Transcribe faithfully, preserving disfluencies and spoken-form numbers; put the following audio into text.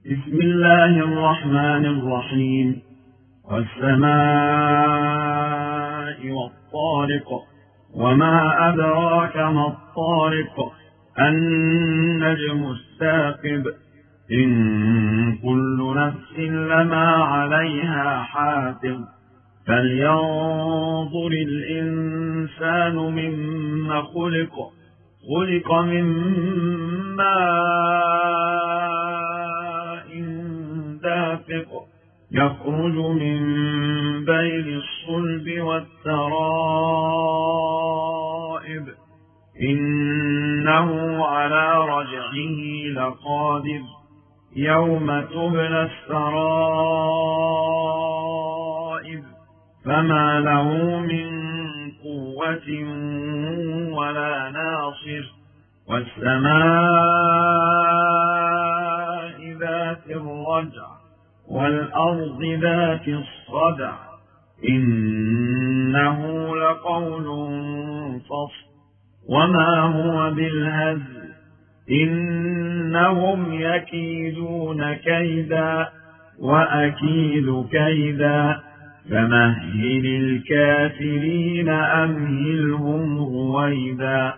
بسم الله الرحمن الرحيم والسماء والطارق وما أدراك ما الطارق النجم الثاقب إن كل نفس لما عليها حافظ فلينظر الإنسان مما خلق خلق من ماء دافق يخرج من بين الصلب والترائب إنه على رجعه لقادر يوم تبلى السرائر فما له من قوة ولا ناصر والسماء ذات الرجع والأرض ذات الصدع إنه لقول فصل وما هو بالهزل إنهم يكيدون كيدا وأكيد كيدا فمهل الكافرين أمهلهم رويدا.